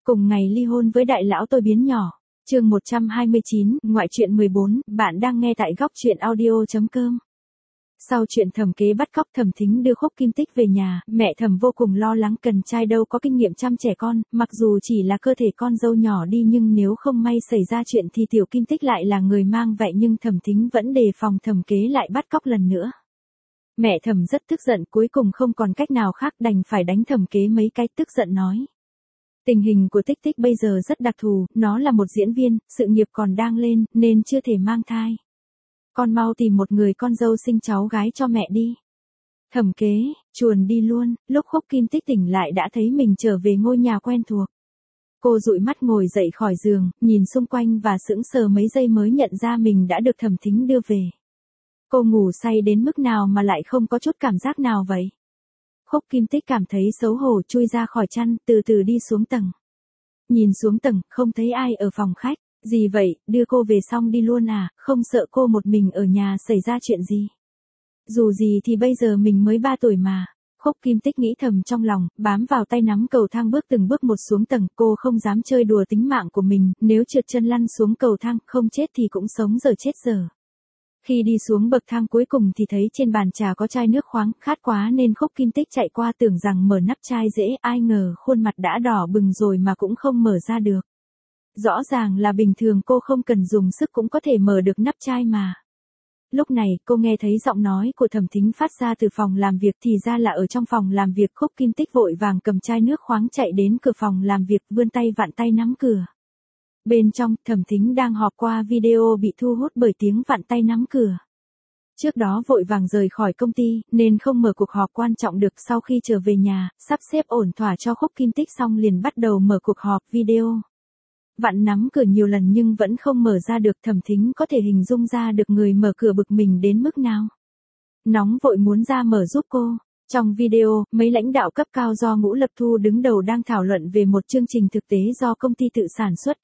Cùng ngày ly hôn với đại lão tôi biến nhỏ. Chương 129, ngoại truyện 14, bạn đang nghe tại góc truyện audio.com. Sau chuyện Thẩm Kế bắt cóc Thẩm Thính đưa Khúc Kim Tích về nhà, mẹ Thẩm vô cùng lo lắng, cần trai đâu có kinh nghiệm chăm trẻ con, mặc dù chỉ là cơ thể con dâu nhỏ đi nhưng nếu không may xảy ra chuyện thì tiểu Kim Tích lại là người mang vậy, nhưng Thẩm Thính vẫn đề phòng Thẩm Kế lại bắt cóc lần nữa. Mẹ Thẩm rất tức giận, cuối cùng không còn cách nào khác đành phải đánh Thẩm Kế mấy cái, tức giận nói. Tình hình của Tích Tích bây giờ rất đặc thù, nó là một diễn viên, sự nghiệp còn đang lên, nên chưa thể mang thai. Con mau tìm một người con dâu sinh cháu gái cho mẹ đi. Thẩm Kế, chuồn đi luôn, lúc Khúc Kim Tích tỉnh lại đã thấy mình trở về ngôi nhà quen thuộc. Cô dụi mắt ngồi dậy khỏi giường, nhìn xung quanh và sững sờ mấy giây mới nhận ra mình đã được Thẩm Thính đưa về. Cô ngủ say đến mức nào mà lại không có chút cảm giác nào vậy? Khúc Kim Tích cảm thấy xấu hổ, chui ra khỏi chăn, từ từ đi xuống tầng. Nhìn xuống tầng, không thấy ai ở phòng khách. Gì vậy, đưa cô về xong đi luôn à, không sợ cô một mình ở nhà xảy ra chuyện gì? Dù gì thì bây giờ mình mới 3 tuổi mà. Khúc Kim Tích nghĩ thầm trong lòng, bám vào tay nắm cầu thang bước từng bước một xuống tầng, cô không dám chơi đùa tính mạng của mình, nếu trượt chân lăn xuống cầu thang, không chết thì cũng sống giờ chết giờ. Khi đi xuống bậc thang cuối cùng thì thấy trên bàn trà có chai nước khoáng, khát quá nên Khúc Kim Tích chạy qua tưởng rằng mở nắp chai dễ, ai ngờ khuôn mặt đã đỏ bừng rồi mà cũng không mở ra được. Rõ ràng là bình thường cô không cần dùng sức cũng có thể mở được nắp chai mà. Lúc này cô nghe thấy giọng nói của Thẩm Thính phát ra từ phòng làm việc, thì ra là ở trong phòng làm việc. Khúc Kim Tích vội vàng cầm chai nước khoáng chạy đến cửa phòng làm việc, vươn tay vặn tay nắm cửa. Bên trong, Thẩm Thính đang họp qua video bị thu hút bởi tiếng vặn tay nắm cửa. Trước đó vội vàng rời khỏi công ty, nên không mở cuộc họp quan trọng được. Sau khi trở về nhà, sắp xếp ổn thỏa cho Khúc Kim Tích xong liền bắt đầu mở cuộc họp video. Vặn nắm cửa nhiều lần nhưng vẫn không mở ra được. Thẩm Thính có thể hình dung ra được người mở cửa bực mình đến mức nào. Nóng vội muốn ra mở giúp cô. Trong video, mấy lãnh đạo cấp cao do Ngũ Lập Thu đứng đầu đang thảo luận về một chương trình thực tế do công ty tự sản xuất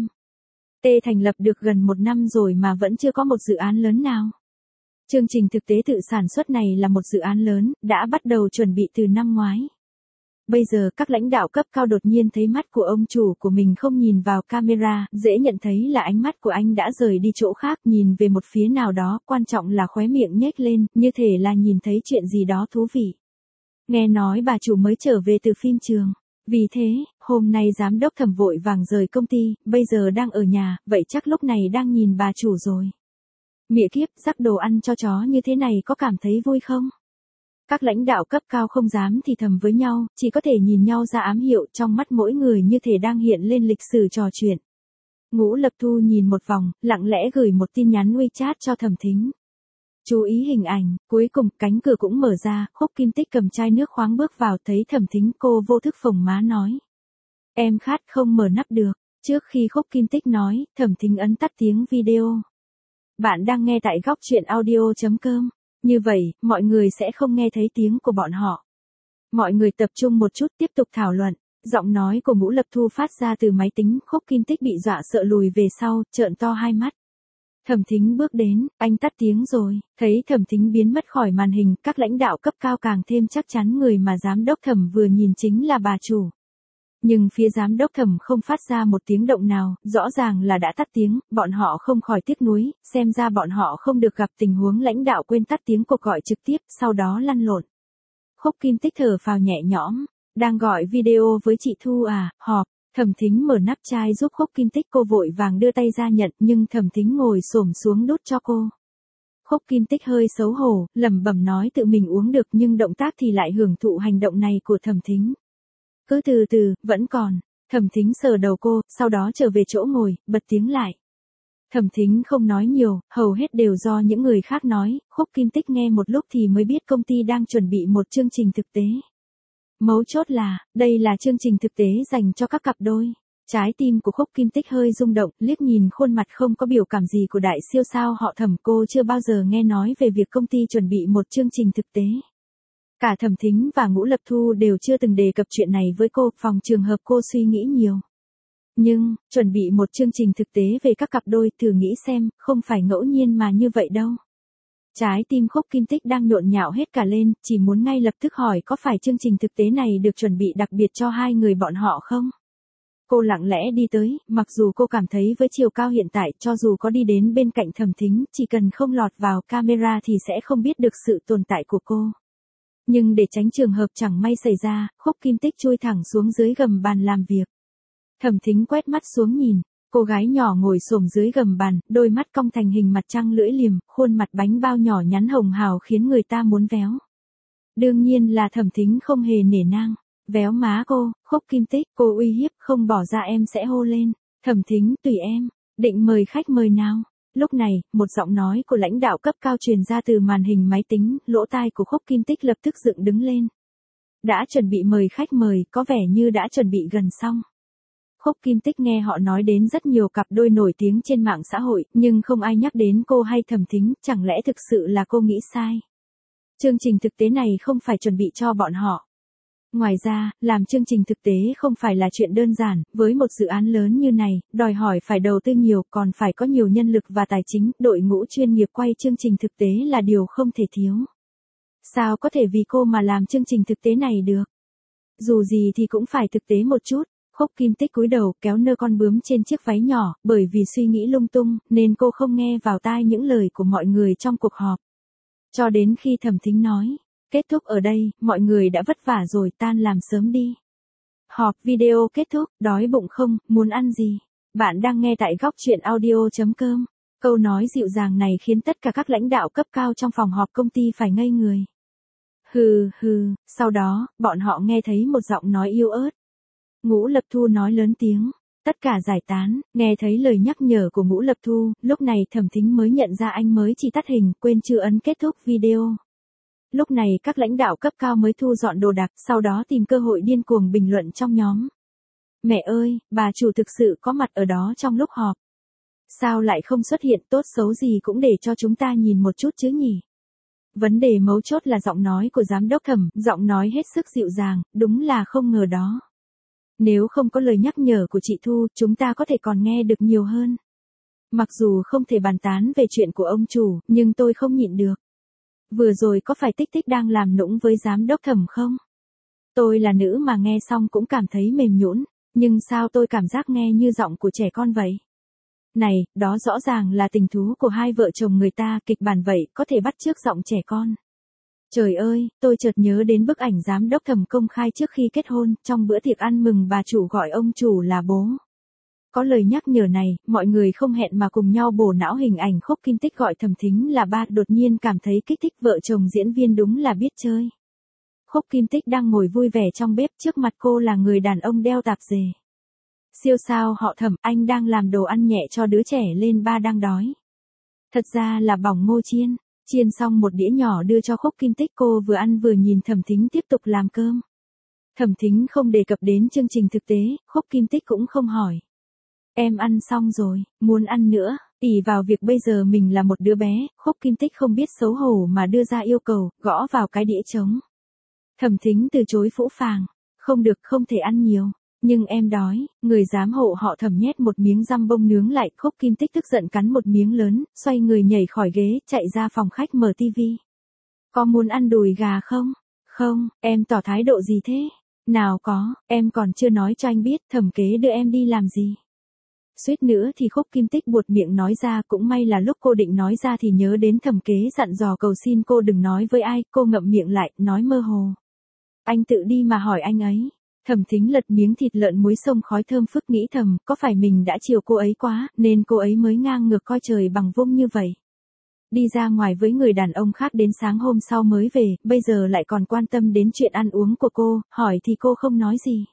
SM.T thành lập được gần 1 năm rồi mà vẫn chưa có một dự án lớn nào. Chương trình thực tế tự sản xuất này là một dự án lớn, đã bắt đầu chuẩn bị từ năm ngoái. Bây giờ các lãnh đạo cấp cao đột nhiên thấy mắt của ông chủ của mình không nhìn vào camera, dễ nhận thấy là ánh mắt của anh đã rời đi chỗ khác, nhìn về một phía nào đó, quan trọng là khóe miệng nhếch lên, như thể là nhìn thấy chuyện gì đó thú vị. Nghe nói bà chủ mới trở về từ phim trường. Vì thế, hôm nay giám đốc Thẩm vội vàng rời công ty, bây giờ đang ở nhà, vậy chắc lúc này đang nhìn bà chủ rồi. Mẹ kiếp, rắc đồ ăn cho chó như thế này có cảm thấy vui không? Các lãnh đạo cấp cao không dám thì thầm với nhau, chỉ có thể nhìn nhau ra ám hiệu, trong mắt mỗi người như thể đang hiện lên lịch sử trò chuyện. Ngũ Lập Thu nhìn một vòng, lặng lẽ gửi một tin nhắn WeChat cho Thẩm Thính. Chú ý hình ảnh, cuối cùng cánh cửa cũng mở ra, Khúc Kim Tích cầm chai nước khoáng bước vào, thấy Thẩm Thính, cô vô thức phồng má nói. Em khát không mở nắp được. Trước khi Khúc Kim Tích nói, Thẩm Thính ấn tắt tiếng video. Bạn đang nghe tại góc truyện audio.com. Như vậy, mọi người sẽ không nghe thấy tiếng của bọn họ. Mọi người tập trung một chút, tiếp tục thảo luận. Giọng nói của Ngũ Lập Thu phát ra từ máy tính. Khúc Kim Tích bị dọa sợ lùi về sau, trợn to hai mắt. Thẩm Thính bước đến, anh tắt tiếng rồi. Thấy Thẩm Thính biến mất khỏi màn hình, các lãnh đạo cấp cao càng thêm chắc chắn người mà giám đốc Thẩm vừa nhìn chính là bà chủ. Nhưng phía giám đốc Thẩm không phát ra một tiếng động nào, rõ ràng là đã tắt tiếng, bọn họ không khỏi tiếc nuối, xem ra bọn họ không được gặp tình huống lãnh đạo quên tắt tiếng cuộc gọi trực tiếp, sau đó lăn lộn. Khúc Kim Tích thở phào nhẹ nhõm, đang gọi video với chị Thu à, họp. Thẩm Thính mở nắp chai giúp Khúc Kim Tích, cô vội vàng đưa tay ra nhận, nhưng Thẩm Thính ngồi xổm xuống đút cho cô. Khúc Kim Tích hơi xấu hổ, lẩm bẩm nói tự mình uống được nhưng động tác thì lại hưởng thụ hành động này của Thẩm Thính. Cứ từ từ, vẫn còn. Thẩm Thính sờ đầu cô, sau đó trở về chỗ ngồi, bật tiếng lại. Thẩm Thính không nói nhiều, hầu hết đều do những người khác nói, Khúc Kim Tích nghe một lúc thì mới biết công ty đang chuẩn bị một chương trình thực tế. Mấu chốt là, đây là chương trình thực tế dành cho các cặp đôi. Trái tim của Khúc Kim Tích hơi rung động, liếc nhìn khuôn mặt không có biểu cảm gì của đại siêu sao họ Thẩm, cô chưa bao giờ nghe nói về việc công ty chuẩn bị một chương trình thực tế. Cả Thẩm Thính và Ngũ Lập Thu đều chưa từng đề cập chuyện này với cô, phòng trường hợp cô suy nghĩ nhiều. Nhưng, chuẩn bị một chương trình thực tế về các cặp đôi, thử nghĩ xem, không phải ngẫu nhiên mà như vậy đâu. Trái tim Khúc Kim Tích đang nhộn nhạo hết cả lên, chỉ muốn ngay lập tức hỏi có phải chương trình thực tế này được chuẩn bị đặc biệt cho hai người bọn họ không? Cô lặng lẽ đi tới, mặc dù cô cảm thấy với chiều cao hiện tại, cho dù có đi đến bên cạnh Thẩm Thính, chỉ cần không lọt vào camera thì sẽ không biết được sự tồn tại của cô. Nhưng để tránh trường hợp chẳng may xảy ra, Khúc Kim Tích chui thẳng xuống dưới gầm bàn làm việc. Thẩm Thính quét mắt xuống nhìn, cô gái nhỏ ngồi xổm dưới gầm bàn, đôi mắt cong thành hình mặt trăng lưỡi liềm, khuôn mặt bánh bao nhỏ nhắn hồng hào khiến người ta muốn véo. Đương nhiên là Thẩm Thính không hề nể nang. Véo má cô, Khúc Kim Tích, cô uy hiếp, không bỏ ra em sẽ hô lên. Thẩm Thính, tùy em, định mời khách mời nào. Lúc này, một giọng nói của lãnh đạo cấp cao truyền ra từ màn hình máy tính, lỗ tai của Khúc Kim Tích lập tức dựng đứng lên. Đã chuẩn bị mời khách mời, có vẻ như đã chuẩn bị gần xong. Khúc Kim Tích nghe họ nói đến rất nhiều cặp đôi nổi tiếng trên mạng xã hội, nhưng không ai nhắc đến cô hay Thẩm Thính, chẳng lẽ thực sự là cô nghĩ sai. Chương trình thực tế này không phải chuẩn bị cho bọn họ. Ngoài ra, làm chương trình thực tế không phải là chuyện đơn giản, với một dự án lớn như này, đòi hỏi phải đầu tư nhiều, còn phải có nhiều nhân lực và tài chính, đội ngũ chuyên nghiệp quay chương trình thực tế là điều không thể thiếu. Sao có thể vì cô mà làm chương trình thực tế này được? Dù gì thì cũng phải thực tế một chút. Khúc Kim Tích cúi đầu kéo nơ con bướm trên chiếc váy nhỏ, bởi vì suy nghĩ lung tung, nên cô không nghe vào tai những lời của mọi người trong cuộc họp. Cho đến khi Thẩm Thính nói, kết thúc ở đây, mọi người đã vất vả rồi, tan làm sớm đi. Họp video kết thúc, đói bụng không, muốn ăn gì? Bạn đang nghe tại góc truyện audio.com. Câu nói dịu dàng này khiến tất cả các lãnh đạo cấp cao trong phòng họp công ty phải ngây người. Hừ hừ, sau đó, bọn họ nghe thấy một giọng nói yếu ớt. Ngũ Lập Thu nói lớn tiếng. Tất cả giải tán, nghe thấy lời nhắc nhở của Ngũ Lập Thu, lúc này Thẩm Thính mới nhận ra anh mới chỉ tắt hình, quên chưa ấn kết thúc video. Lúc này các lãnh đạo cấp cao mới thu dọn đồ đạc, sau đó tìm cơ hội điên cuồng bình luận trong nhóm. Mẹ ơi, bà chủ thực sự có mặt ở đó trong lúc họp. Sao lại không xuất hiện, tốt xấu gì cũng để cho chúng ta nhìn một chút chứ nhỉ? Vấn đề mấu chốt là giọng nói của giám đốc Thẩm, giọng nói hết sức dịu dàng, đúng là không ngờ đó. Nếu không có lời nhắc nhở của chị Thu, chúng ta có thể còn nghe được nhiều hơn. Mặc dù không thể bàn tán về chuyện của ông chủ, nhưng tôi không nhịn được. Vừa rồi có phải Tích Tích đang làm nũng với giám đốc Thẩm không? Tôi là nữ mà nghe xong cũng cảm thấy mềm nhũn, nhưng sao tôi cảm giác nghe như giọng của trẻ con vậy? Này, đó rõ ràng là tình thú của hai vợ chồng người ta, kịch bản vậy, có thể bắt chước giọng trẻ con. Trời ơi, tôi chợt nhớ đến bức ảnh giám đốc Thẩm công khai trước khi kết hôn, trong bữa tiệc ăn mừng bà chủ gọi ông chủ là bố. Có lời nhắc nhở này, mọi người không hẹn mà cùng nhau bổ não hình ảnh Khúc Kim Tích gọi Thẩm Thính là ba, đột nhiên cảm thấy kích thích, vợ chồng diễn viên đúng là biết chơi. Khúc Kim Tích đang ngồi vui vẻ trong bếp, trước mặt cô là người đàn ông đeo tạp dề. Siêu sao họ Thẩm, anh đang làm đồ ăn nhẹ cho đứa trẻ lên, ba đang đói. Thật ra là bỏng ngô chiên. Chiên xong một đĩa nhỏ đưa cho Khúc Kim Tích, cô vừa ăn vừa nhìn Thẩm Thính tiếp tục làm cơm. Thẩm Thính không đề cập đến chương trình thực tế, Khúc Kim Tích cũng không hỏi. Em ăn xong rồi, muốn ăn nữa, ỷ vào việc bây giờ mình là một đứa bé, Khúc Kim Tích không biết xấu hổ mà đưa ra yêu cầu, gõ vào cái đĩa trống. Thẩm Thính từ chối phũ phàng, không được, không thể ăn nhiều. Nhưng em đói, người giám hộ họ Thẩm nhét một miếng dăm bông nướng lại, Khúc Kim Tích tức giận cắn một miếng lớn, xoay người nhảy khỏi ghế, chạy ra phòng khách mở tivi. Có muốn ăn đùi gà không? Không, em tỏ thái độ gì thế? Nào có, em còn chưa nói cho anh biết, Thẩm kế đưa em đi làm gì. Suýt nữa thì Khúc Kim Tích buột miệng nói ra, cũng may là lúc cô định nói ra thì nhớ đến Thẩm kế dặn dò cầu xin cô đừng nói với ai, cô ngậm miệng lại, nói mơ hồ. Anh tự đi mà hỏi anh ấy. Thẩm Thính lật miếng thịt lợn muối xông khói thơm phức, nghĩ thầm, có phải mình đã chiều cô ấy quá, nên cô ấy mới ngang ngược coi trời bằng vung như vậy. Đi ra ngoài với người đàn ông khác đến sáng hôm sau mới về, bây giờ lại còn quan tâm đến chuyện ăn uống của cô, hỏi thì cô không nói gì.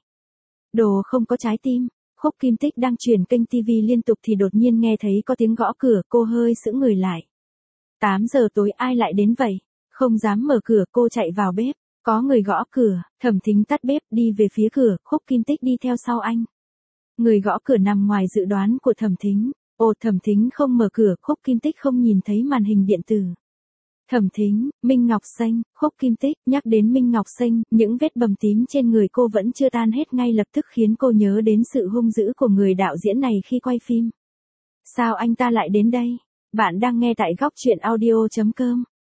Đồ không có trái tim. Khúc Kim Tích đang chuyển kênh TV liên tục thì đột nhiên nghe thấy có tiếng gõ cửa, cô hơi sững người lại. 8 giờ tối, ai lại đến vậy? Không dám mở cửa, cô chạy vào bếp. Có người gõ cửa, Thẩm Thính tắt bếp đi về phía cửa, Khúc Kim Tích đi theo sau anh. Người gõ cửa nằm ngoài dự đoán của Thẩm Thính. Ồ, Thẩm Thính không mở cửa, Khúc Kim Tích không nhìn thấy màn hình điện tử. Thẩm Thính, Minh Ngọc Xanh, Khúc Kim Tích, nhắc đến Minh Ngọc Xanh, những vết bầm tím trên người cô vẫn chưa tan hết, ngay lập tức khiến cô nhớ đến sự hung dữ của người đạo diễn này khi quay phim. Sao anh ta lại đến đây? Bạn đang nghe tại góc truyện audio.com.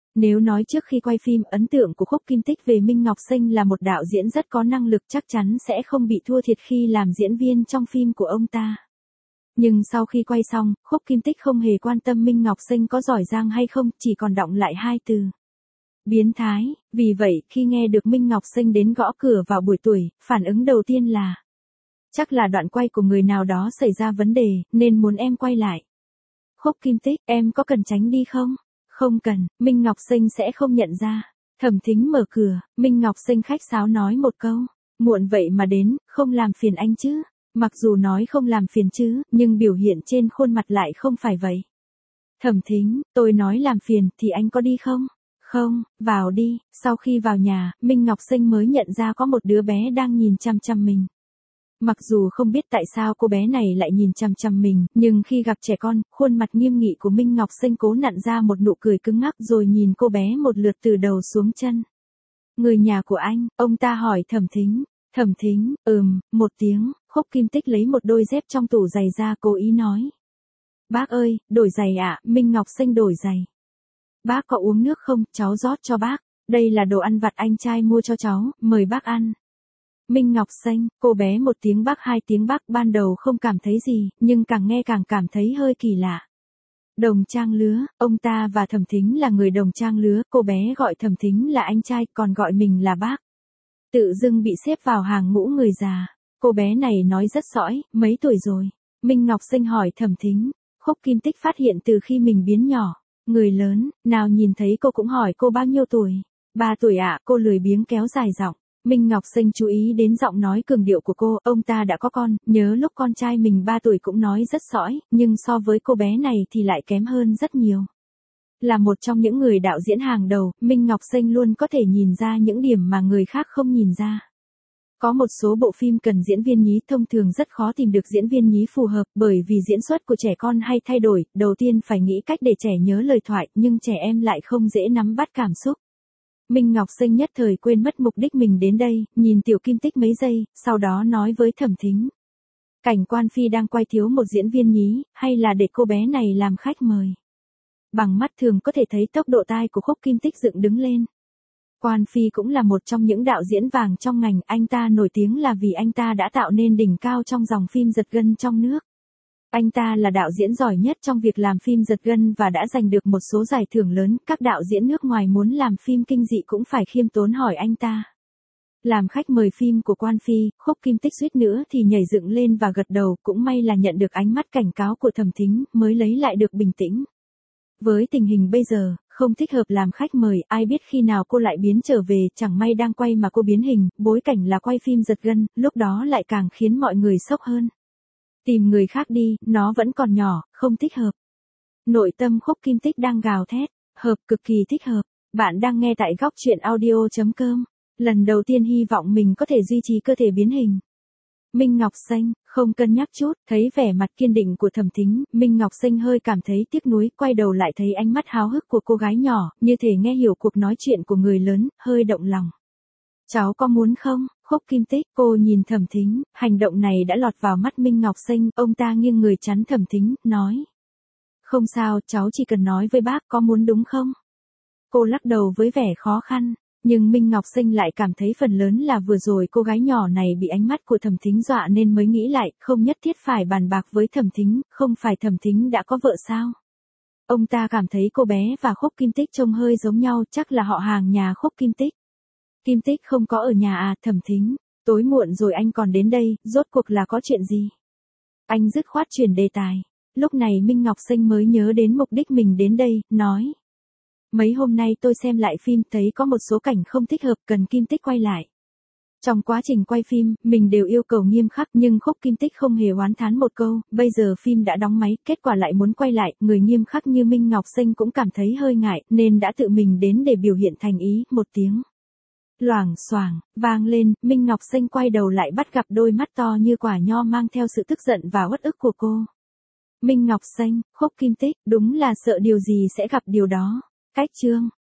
Nếu nói trước khi quay phim, ấn tượng của Khúc Kim Tích về Minh Ngọc Sinh là một đạo diễn rất có năng lực, chắc chắn sẽ không bị thua thiệt khi làm diễn viên trong phim của ông ta. Nhưng sau khi quay xong, Khúc Kim Tích không hề quan tâm Minh Ngọc Sinh có giỏi giang hay không, chỉ còn đọng lại hai từ: biến thái. Vì vậy, khi nghe được Minh Ngọc Sinh đến gõ cửa vào buổi tuổi, phản ứng đầu tiên là: chắc là đoạn quay của người nào đó xảy ra vấn đề, nên muốn em quay lại. Khúc Kim Tích, em có cần tránh đi không? Không cần, Minh Ngọc Sinh sẽ không nhận ra. Thẩm Thính mở cửa, Minh Ngọc Sinh khách sáo nói một câu: muộn vậy mà đến, không làm phiền anh chứ? Mặc dù nói không làm phiền chứ, nhưng biểu hiện trên khuôn mặt lại không phải vậy. Thẩm Thính, tôi nói làm phiền, thì anh có đi không? Không, vào đi. Sau khi vào nhà, Minh Ngọc Sinh mới nhận ra có một đứa bé đang nhìn chăm chăm mình. Mặc dù không biết tại sao cô bé này lại nhìn chăm chăm mình, nhưng khi gặp trẻ con, khuôn mặt nghiêm nghị của Minh Ngọc Sinh cố nặn ra một nụ cười cứng ngắc rồi nhìn cô bé một lượt từ đầu xuống chân. Người nhà của anh, ông ta hỏi Thẩm Thính. Thẩm Thính, một tiếng. Khúc Kim Tích lấy một đôi dép trong tủ giày ra, cố ý nói: bác ơi, đổi giày ạ. Minh Ngọc Sinh đổi giày. Bác có uống nước không, cháu rót cho bác. Đây là đồ ăn vặt anh trai mua cho cháu, mời bác ăn. Minh Ngọc Sinh, cô bé một tiếng bác hai tiếng bác, ban đầu không cảm thấy gì, nhưng càng nghe càng cảm thấy hơi kỳ lạ. Đồng trang lứa, ông ta và Thẩm Thính là người đồng trang lứa, cô bé gọi Thẩm Thính là anh trai, còn gọi mình là bác. Tự dưng bị xếp vào hàng ngũ người già. Cô bé này nói rất sõi, mấy tuổi rồi? Minh Ngọc Sinh hỏi Thẩm Thính. Khúc Kim Tích phát hiện từ khi mình biến nhỏ, người lớn, nào nhìn thấy cô cũng hỏi cô bao nhiêu tuổi. 3 tuổi ạ, cô lười biếng kéo dài giọng. Minh Ngọc Sinh chú ý đến giọng nói cường điệu của cô, ông ta đã có con, nhớ lúc con trai mình 3 tuổi cũng nói rất sõi, nhưng so với cô bé này thì lại kém hơn rất nhiều. Là một trong những người đạo diễn hàng đầu, Minh Ngọc Sinh luôn có thể nhìn ra những điểm mà người khác không nhìn ra. Có một số bộ phim cần diễn viên nhí, thông thường rất khó tìm được diễn viên nhí phù hợp, bởi vì diễn xuất của trẻ con hay thay đổi, đầu tiên phải nghĩ cách để trẻ nhớ lời thoại, nhưng trẻ em lại không dễ nắm bắt cảm xúc. Minh Ngọc Sinh nhất thời quên mất mục đích mình đến đây, nhìn Tiểu Kim Tích mấy giây, sau đó nói với Thẩm Thính. Cảnh Quan Phi đang quay thiếu một diễn viên nhí, hay là để cô bé này làm khách mời? Bằng mắt thường có thể thấy tốc độ tai của Khúc Kim Tích dựng đứng lên. Quan Phi cũng là một trong những đạo diễn vàng trong ngành, anh ta nổi tiếng là vì anh ta đã tạo nên đỉnh cao trong dòng phim giật gân trong nước. Anh ta là đạo diễn giỏi nhất trong việc làm phim giật gân và đã giành được một số giải thưởng lớn, các đạo diễn nước ngoài muốn làm phim kinh dị cũng phải khiêm tốn hỏi anh ta. Làm khách mời phim của Quan Phi, Khúc Kim Tích suýt nữa thì nhảy dựng lên và gật đầu, cũng may là nhận được ánh mắt cảnh cáo của Thẩm Thính, mới lấy lại được bình tĩnh. Với tình hình bây giờ, không thích hợp làm khách mời, ai biết khi nào cô lại biến trở về, chẳng may đang quay mà cô biến hình, bối cảnh là quay phim giật gân, lúc đó lại càng khiến mọi người sốc hơn. Tìm người khác đi, nó vẫn còn nhỏ, không thích hợp. Nội tâm Khúc Kim Tích đang gào thét, hợp, cực kỳ thích hợp. Bạn đang nghe tại góc truyện audio.com. Lần đầu tiên hy vọng mình có thể duy trì cơ thể biến hình. Minh Ngọc Sinh, không cân nhắc chút, thấy vẻ mặt kiên định của Thẩm Thính, Minh Ngọc Sinh hơi cảm thấy tiếc nuối, quay đầu lại thấy ánh mắt háo hức của cô gái nhỏ, như thể nghe hiểu cuộc nói chuyện của người lớn, hơi động lòng. Cháu có muốn không? Khúc Kim Tích, cô nhìn Thẩm Thính, hành động này đã lọt vào mắt Minh Ngọc Sinh, ông ta nghiêng người chắn Thẩm Thính, nói. Không sao, cháu chỉ cần nói với bác có muốn đúng không? Cô lắc đầu với vẻ khó khăn. Nhưng Minh Ngọc Sinh lại cảm thấy phần lớn là vừa rồi cô gái nhỏ này bị ánh mắt của Thẩm Thính dọa nên mới nghĩ lại, không nhất thiết phải bàn bạc với Thẩm Thính, không phải Thẩm Thính đã có vợ sao? Ông ta cảm thấy cô bé và Khúc Kim Tích trông hơi giống nhau, chắc là họ hàng nhà Khúc Kim Tích. Kim Tích không có ở nhà à? Thẩm Thính, tối muộn rồi anh còn đến đây, rốt cuộc là có chuyện gì? Anh dứt khoát chuyển đề tài. Lúc này Minh Ngọc Sinh mới nhớ đến mục đích mình đến đây, nói. Mấy hôm nay tôi xem lại phim thấy có một số cảnh không thích hợp, cần Kim Tích quay lại. Trong quá trình quay phim, mình đều yêu cầu nghiêm khắc nhưng Khúc Kim Tích không hề oán thán một câu, bây giờ phim đã đóng máy, kết quả lại muốn quay lại, người nghiêm khắc như Minh Ngọc Sinh cũng cảm thấy hơi ngại, nên đã tự mình đến để biểu hiện thành ý, một tiếng. Loảng xoảng, vang lên, Minh Ngọc Sinh quay đầu lại bắt gặp đôi mắt to như quả nho mang theo sự tức giận và uất ức của cô. Minh Ngọc Sinh, Khúc Kim Tích, đúng là sợ điều gì sẽ gặp điều đó. Cách chương